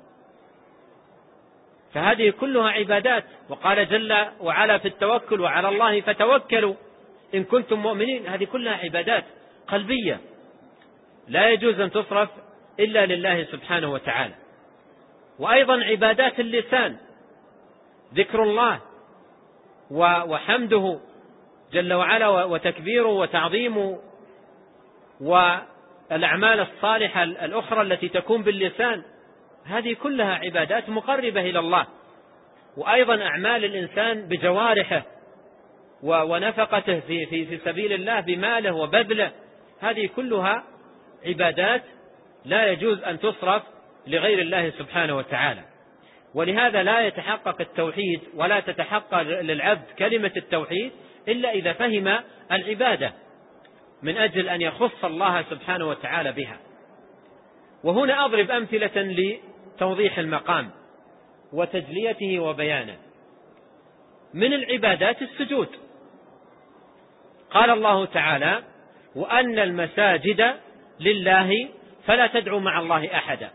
فهذه كلها عبادات. وقال جل وعلا في التوكل: وعلى الله فتوكلوا إن كنتم مؤمنين. هذه كلها عبادات قلبية لا يجوز أن تصرف إلا لله سبحانه وتعالى. وأيضا عبادات اللسان: ذكر الله وحمده جل وعلا وتكبيره وتعظيمه، والأعمال الصالحة الأخرى التي تكون باللسان، هذه كلها عبادات مقربة إلى الله. وأيضا أعمال الإنسان بجوارحه ونفقته في, في, في سبيل الله بماله وبذله، هذه كلها عبادات لا يجوز أن تصرف لغير الله سبحانه وتعالى. ولهذا لا يتحقق التوحيد ولا تتحقق للعبد كلمة التوحيد إلا إذا فهم العبادة من أجل أن يخص الله سبحانه وتعالى بها. وهنا أضرب أمثلة لتوضيح المقام وتجليته وبيانه. من العبادات السجود. قال الله تعالى: وأن المساجد لله فلا تدعوا مع الله أحدا.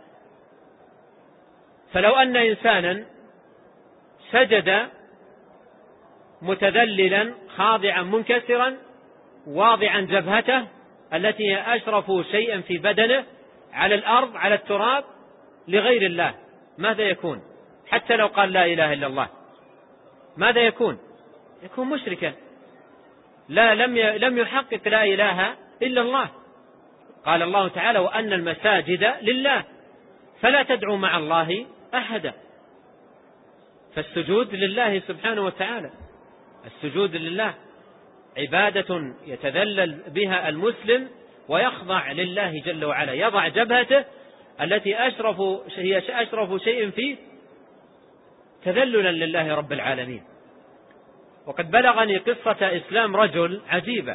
فلو أن إنسانا سجد متذللا خاضعا منكسرا واضعا جبهته التي هي أشرف شيء في بدنه على الأرض على التراب لغير الله، ماذا يكون؟ حتى لو قال لا إله إلا الله، ماذا يكون؟ يكون مشركا، لا لم لم يحقق لا إله إلا الله. قال الله تعالى: وأن المساجد لله فلا تدعوا مع الله أحدا. فالسجود لله سبحانه وتعالى، السجود لله عبادة يتذلل بها المسلم ويخضع لله جل وعلا، يضع جبهته التي أشرف هي أشرف شيء فيه تذللا لله رب العالمين. وقد بلغني قصة إسلام رجل عجيبة،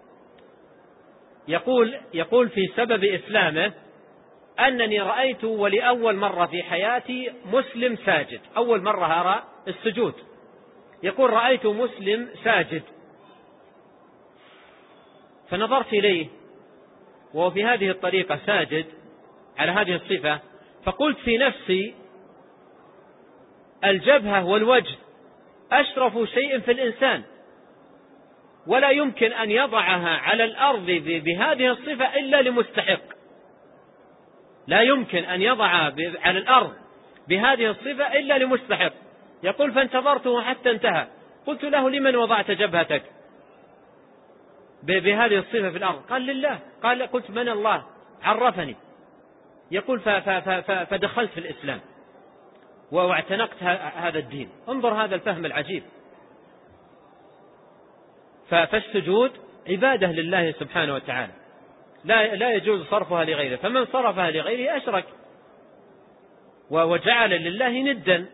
يقول يقول في سبب إسلامه: أنني رأيت ولأول مرة في حياتي مسلم ساجد، أول مرة أرى السجود. يقول: رأيت مسلم ساجد فنظرت إليه وهو في هذه الطريقة ساجد على هذه الصفة، فقلت في نفسي: الجبهة والوجه أشرف شيء في الإنسان، ولا يمكن أن يضعها على الأرض بهذه الصفة إلا لمستحق، لا يمكن أن يضعها على الأرض بهذه الصفة إلا لمستحق. يقول: فانتظرته حتى انتهى، قلت له: لمن وضعت جبهتك بهذه الصفة في الأرض؟ قال: لله. قال: قلت: من الله؟ عرفني. يقول: فدخلت في الإسلام واعتنقت هذا الدين. انظر هذا الفهم العجيب. فالسجود عبادة لله سبحانه وتعالى، لا لا يجوز صرفها لغيره، فمن صرفها لغيره أشرك وجعل لله ندا.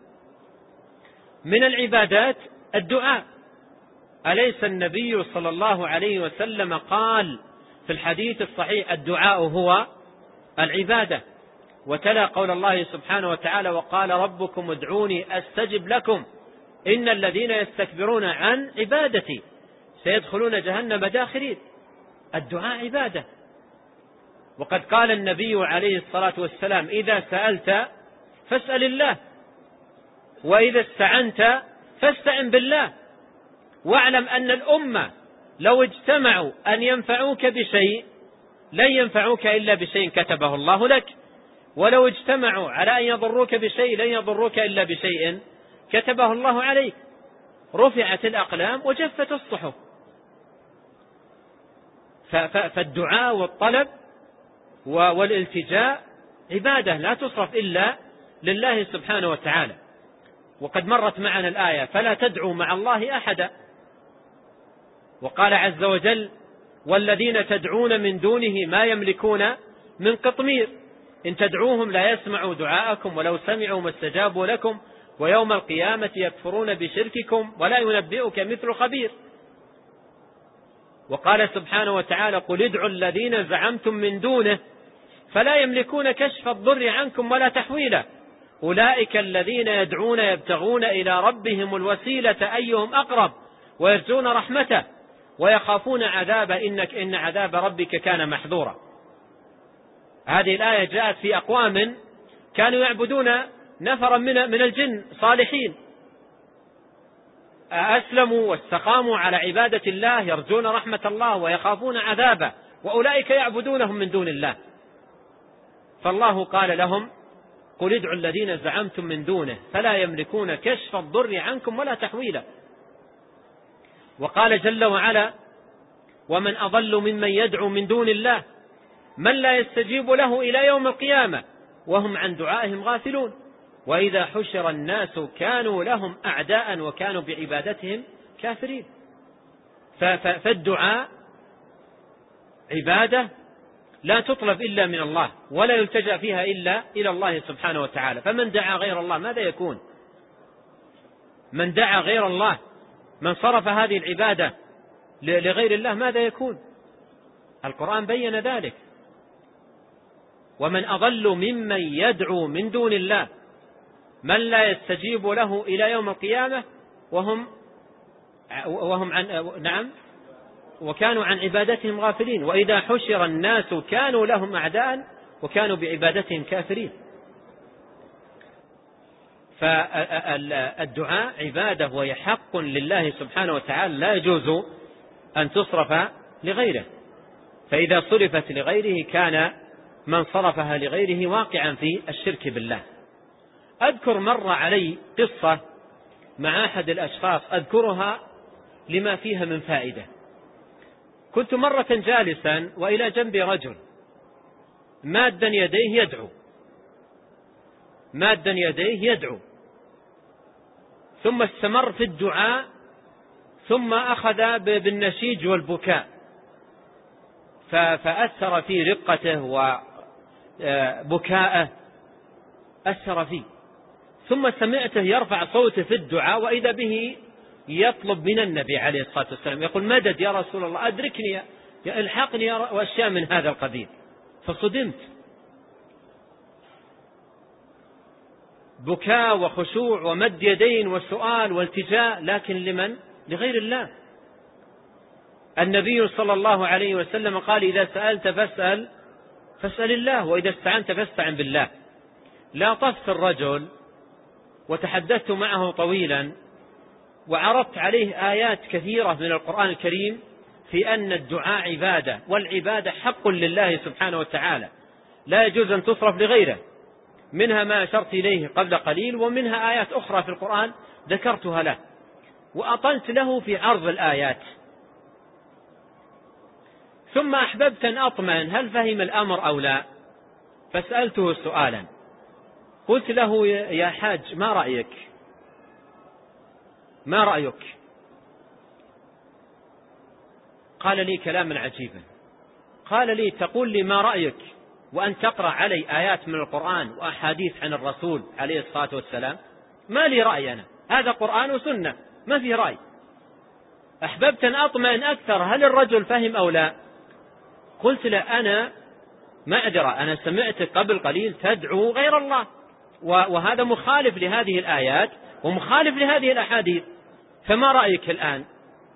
من العبادات الدعاء. أليس النبي صلى الله عليه وسلم قال في الحديث الصحيح: الدعاء هو العبادة؟ وتلا قول الله سبحانه وتعالى: وقال ربكم ادعوني أستجب لكم إن الذين يستكبرون عن عبادتي سيدخلون جهنم داخرين. الدعاء عبادة. وقد قال النبي عليه الصلاة والسلام: إذا سألت فاسأل الله، وإذا استعنت فاستعن بالله، واعلم أن الأمة لو اجتمعوا أن ينفعوك بشيء لن ينفعوك إلا بشيء كتبه الله لك، ولو اجتمعوا على أن يضروك بشيء لن يضروك إلا بشيء كتبه الله عليك. رفعت الأقلام وجفت الصحف. فالدعاء والطلب والالتجاء عبادة لا تصرف إلا لله سبحانه وتعالى. وقد مرت معنا الآية فلا تدعوا مع الله أحدا، وقال عز وجل والذين تدعون من دونه ما يملكون من قطمير إن تدعوهم لا يسمعوا دعاءكم ولو سمعوا ما استجابوا لكم ويوم القيامة يكفرون بشرككم ولا ينبئك مثل خبير. وقال سبحانه وتعالى قل ادعوا الذين زعمتم من دونه فلا يملكون كشف الضر عنكم ولا تحويله أولئك الذين يدعون يبتغون إلى ربهم الوسيلة أيهم أقرب ويرجون رحمته ويخافون عذابه إنك إن عذاب ربك كان محذورا. هذه الآية جاءت في أقوام كانوا يعبدون نفرا من من الجن صالحين أسلموا واستقاموا على عبادة الله يرجون رحمة الله ويخافون عذابه، وأولئك يعبدونهم من دون الله. فالله قال لهم قل ادعوا الذين زعمتم من دونه فلا يملكون كشف الضر عنكم ولا تحويله. وقال جل وعلا ومن أضل ممن يدعو من دون الله من لا يستجيب له إلى يوم القيامة وهم عن دعائهم غافلون وإذا حشر الناس كانوا لهم أعداء وكانوا بعبادتهم كافرين. فالدعاء عبادة لا تطلب إلا من الله ولا يلتجأ فيها إلا إلى الله سبحانه وتعالى. فمن دعا غير الله ماذا يكون؟ من دعا غير الله من صرف هذه العبادة لغير الله ماذا يكون؟ القرآن بين ذلك ومن أضل ممن يدعو من دون الله من لا يستجيب له إلى يوم القيامة وهم وهم عن نعم وكانوا عن عبادتهم غافلين وإذا حشر الناس كانوا لهم أعداء وكانوا بعبادتهم كافرين. فالدعاء عبادة وهي حق لله سبحانه وتعالى لا يجوز أن تصرف لغيره، فإذا صرفت لغيره كان من صرفها لغيره واقعا في الشرك بالله. أذكر مر علي قصة مع أحد الأشخاص أذكرها لما فيها من فائدة. كنت مرة جالسا وإلى جنبي رجل مادا يديه يدعو مادا يديه يدعو ثم استمر في الدعاء ثم أخذ بالنشيج والبكاء فأثر في رقته وبكاءه أثر فيه. ثم سمعته يرفع صوته في الدعاء وإذا به يطلب من النبي عليه الصلاة والسلام يقول مدد يا رسول الله أدركني يا الحقني يا وأشياء من هذا القبيل. فصدمت، بكاء وخشوع ومد يدين وسؤال والتجاء لكن لمن؟ لغير الله. النبي صلى الله عليه وسلم قال إذا سألت فاسأل فاسأل الله وإذا استعنت فاستعن بالله. لا طفت الرجل وتحدثت معه طويلا وعرضت عليه آيات كثيرة من القرآن الكريم في أن الدعاء عبادة والعبادة حق لله سبحانه وتعالى لا يجوز أن تصرف لغيره، منها ما أشرت إليه قبل قليل ومنها آيات أخرى في القرآن ذكرتها له وأطلت له في عرض الآيات. ثم أحببت أن أطمئن هل فهم الأمر أو لا، فسألته سؤالا قلت له يا حاج ما رأيك ما رأيك قال لي كلاما عجيبا، قال لي تقول لي ما رأيك وأن تقرأ علي آيات من القرآن وأحاديث عن الرسول عليه الصلاة والسلام؟ ما لي رأي أنا، هذا قرآن وسنة ما في رأي. أحببت أن أطمئن أكثر هل الرجل فهم أو لا. قلت له أنا معذرة أنا سمعتك قبل قليل تدعو غير الله وهذا مخالف لهذه الآيات ومخالف لهذه الأحاديث، فما رأيك الآن؟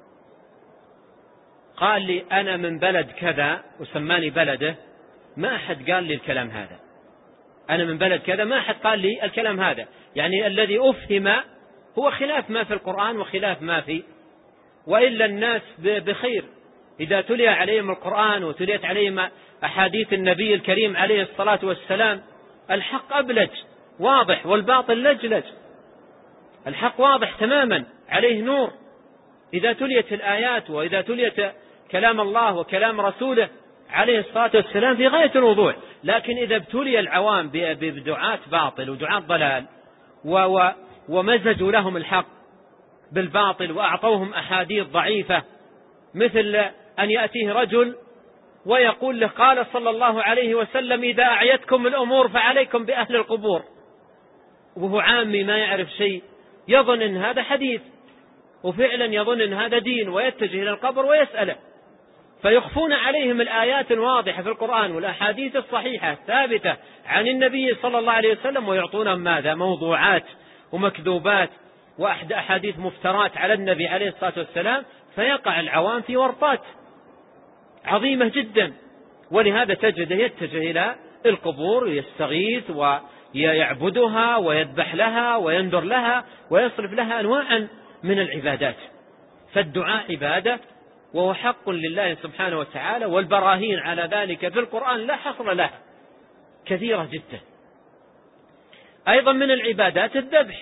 قال لي أنا من بلد كذا وسماني بلده ما أحد قال لي الكلام هذا، أنا من بلد كذا، ما أحد قال لي الكلام هذا، يعني الذي أفهم هو خلاف ما في القرآن وخلاف ما في، وإلا الناس بخير إذا تلي عليهم القرآن وتليت عليهم أحاديث النبي الكريم عليه الصلاة والسلام. الحق أبلج واضح والباطل لجلج، الحق واضح تماما عليه نور إذا تليت الآيات وإذا تليت كلام الله وكلام رسوله عليه الصلاة والسلام في غاية الوضوح. لكن إذا ابتلي العوام بدعاة باطل ودعاة ضلال ومزجوا لهم الحق بالباطل وأعطوهم أحاديث ضعيفة، مثل أن يأتيه رجل ويقول له قال صلى الله عليه وسلم إذا أعيتكم الأمور فعليكم بأهل القبور، وهو عامي ما يعرف شيء، يظن أن هذا حديث، وفعلا يظن أن هذا دين، ويتجه إلى القبر ويسأله، فيخفون عليهم الآيات الواضحة في القرآن والأحاديث الصحيحة الثابتة عن النبي صلى الله عليه وسلم، ويعطونهم ماذا؟ موضوعات ومكذوبات وأحاديث مفترات على النبي عليه الصلاة والسلام، فيقع العوام في ورطات عظيمة جدا. ولهذا تجده يتجه إلى القبور ويستغيث ويعبدها ويذبح لها وينذر لها ويصرف لها أنواعا من العبادات. فالدعاء عبادة وهو حق لله سبحانه وتعالى، والبراهين على ذلك في القرآن لا حصر لها، كثيرة جدا. أيضا من العبادات الذبح،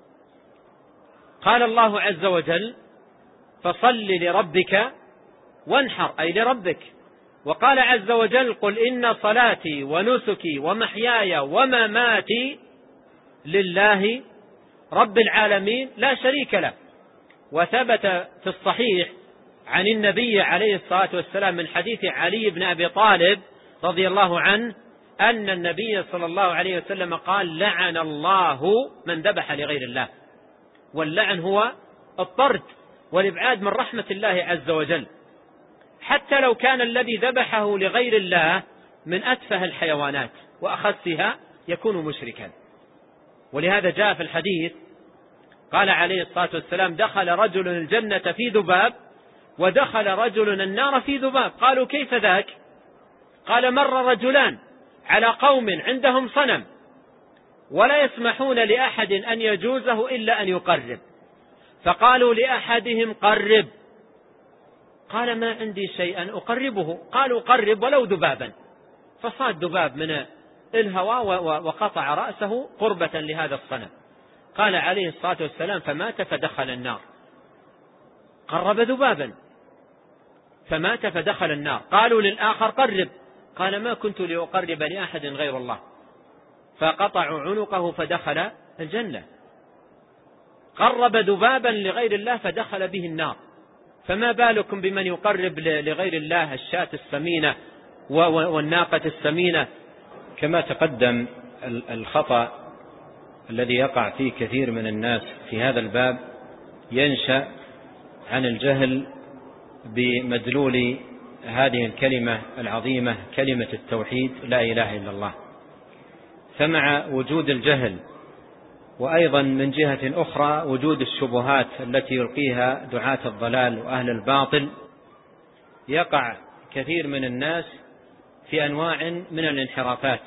قال الله عز وجل فصل لربك وانحر، أي لربك. وقال عز وجل قل إن صلاتي ونسكي ومحياي ومماتي لله رب العالمين لا شريك له. وثبت في الصحيح عن النبي عليه الصلاة والسلام من حديث علي بن أبي طالب رضي الله عنه أن النبي صلى الله عليه وسلم قال لعن الله من ذبح لغير الله. واللعن هو الطرد والإبعاد من رحمة الله عز وجل، حتى لو كان الذي ذبحه لغير الله من أتفه الحيوانات وأخسها يكون مشركا. ولهذا جاء في الحديث قال عليه الصلاة والسلام دخل رجل الجنة في ذباب ودخل رجل النار في ذباب. قالوا كيف ذاك؟ قال مر رجلان على قوم عندهم صنم ولا يسمحون لأحد أن يجوزه إلا أن يقرب، فقالوا لأحدهم قرب، قال ما عندي شيئا أقربه، قالوا قرب ولو ذبابا، فصاد ذباب من الهواء وقطع رأسه قربة لهذا الصنم. قال عليه الصلاة والسلام فمات فدخل النار. قرب ذبابا فمات فدخل النار. قالوا للآخر قرب، قال ما كنت لأقرب لأحد غير الله، فقطعوا عنقه فدخل الجنة. قرب ذبابا لغير الله فدخل به النار، فما بالكم بمن يقرب لغير الله الشاة السمينة والناقة السمينة. كما تقدم الخطأ الذي يقع فيه كثير من الناس في هذا الباب ينشأ عن الجهل بمدلول هذه الكلمة العظيمة كلمة التوحيد لا إله إلا الله. فمع وجود الجهل وأيضا من جهة أخرى وجود الشبهات التي يلقيها دعاة الضلال وأهل الباطل، يقع كثير من الناس في أنواع من الانحرافات،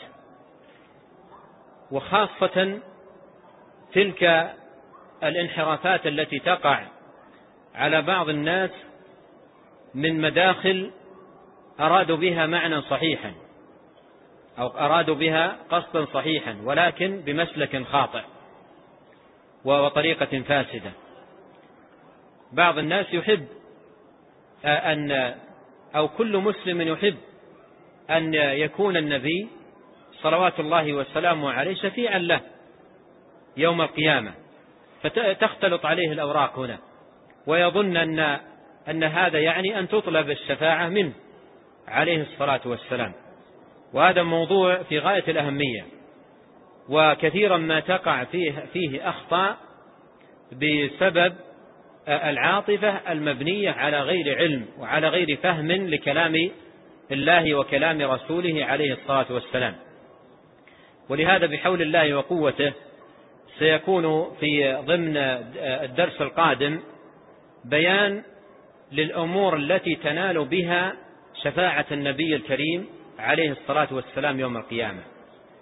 وخاصة تلك الانحرافات التي تقع على بعض الناس من مداخل أرادوا بها معنى صحيحا أو أرادوا بها قصدا صحيحا ولكن بمسلك خاطئ وطريقة فاسدة. بعض الناس يحب أن أو كل مسلم يحب أن يكون النبي صلوات الله وسلامه عليه شفيعا له يوم القيامة، فتختلط عليه الأوراق هنا ويظن أن أن هذا يعني أن تطلب الشفاعة منه عليه الصلاة والسلام. وهذا موضوع في غاية الأهمية، وكثيرا ما تقع فيه, فيه أخطاء بسبب العاطفة المبنية على غير علم وعلى غير فهم لكلام الله وكلام رسوله عليه الصلاة والسلام. ولهذا بحول الله وقوته سيكون في ضمن الدرس القادم بيان للأمور التي تنال بها شفاعة النبي الكريم عليه الصلاة والسلام يوم القيامة،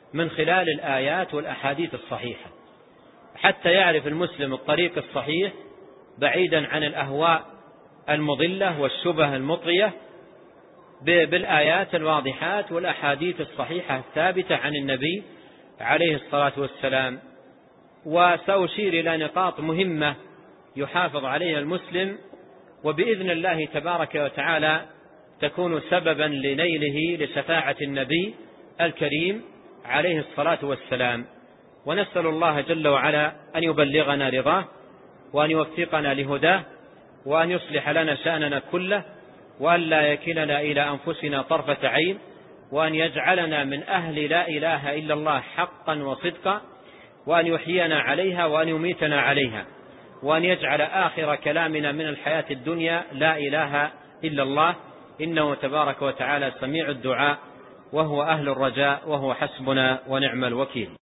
من خلال الآيات والأحاديث الصحيحة، حتى يعرف المسلم الطريق الصحيح بعيدا عن الأهواء المضلة والشبه المطغية بالآيات الواضحات والأحاديث الصحيحة الثابتة عن النبي عليه الصلاة والسلام. وسأشير إلى نقاط مهمة يحافظ عليها المسلم، وبإذن الله تبارك وتعالى تكون سببا لنيله لشفاعة النبي الكريم عليه الصلاة والسلام. ونسأل الله جل وعلا أن يبلغنا رضاه، وأن يوفقنا لهداه، وأن يصلح لنا شأننا كله، وأن لا يكلنا إلى أنفسنا طرفة عين، وأن يجعلنا من أهل لا إله إلا الله حقا وصدقا، وأن يحيينا عليها وأن يميتنا عليها، وأن يجعل آخر كلامنا من الحياة الدنيا لا إله إلا الله، إنه تبارك وتعالى سميع الدعاء، وهو أهل الرجاء، وهو حسبنا ونعم الوكيل.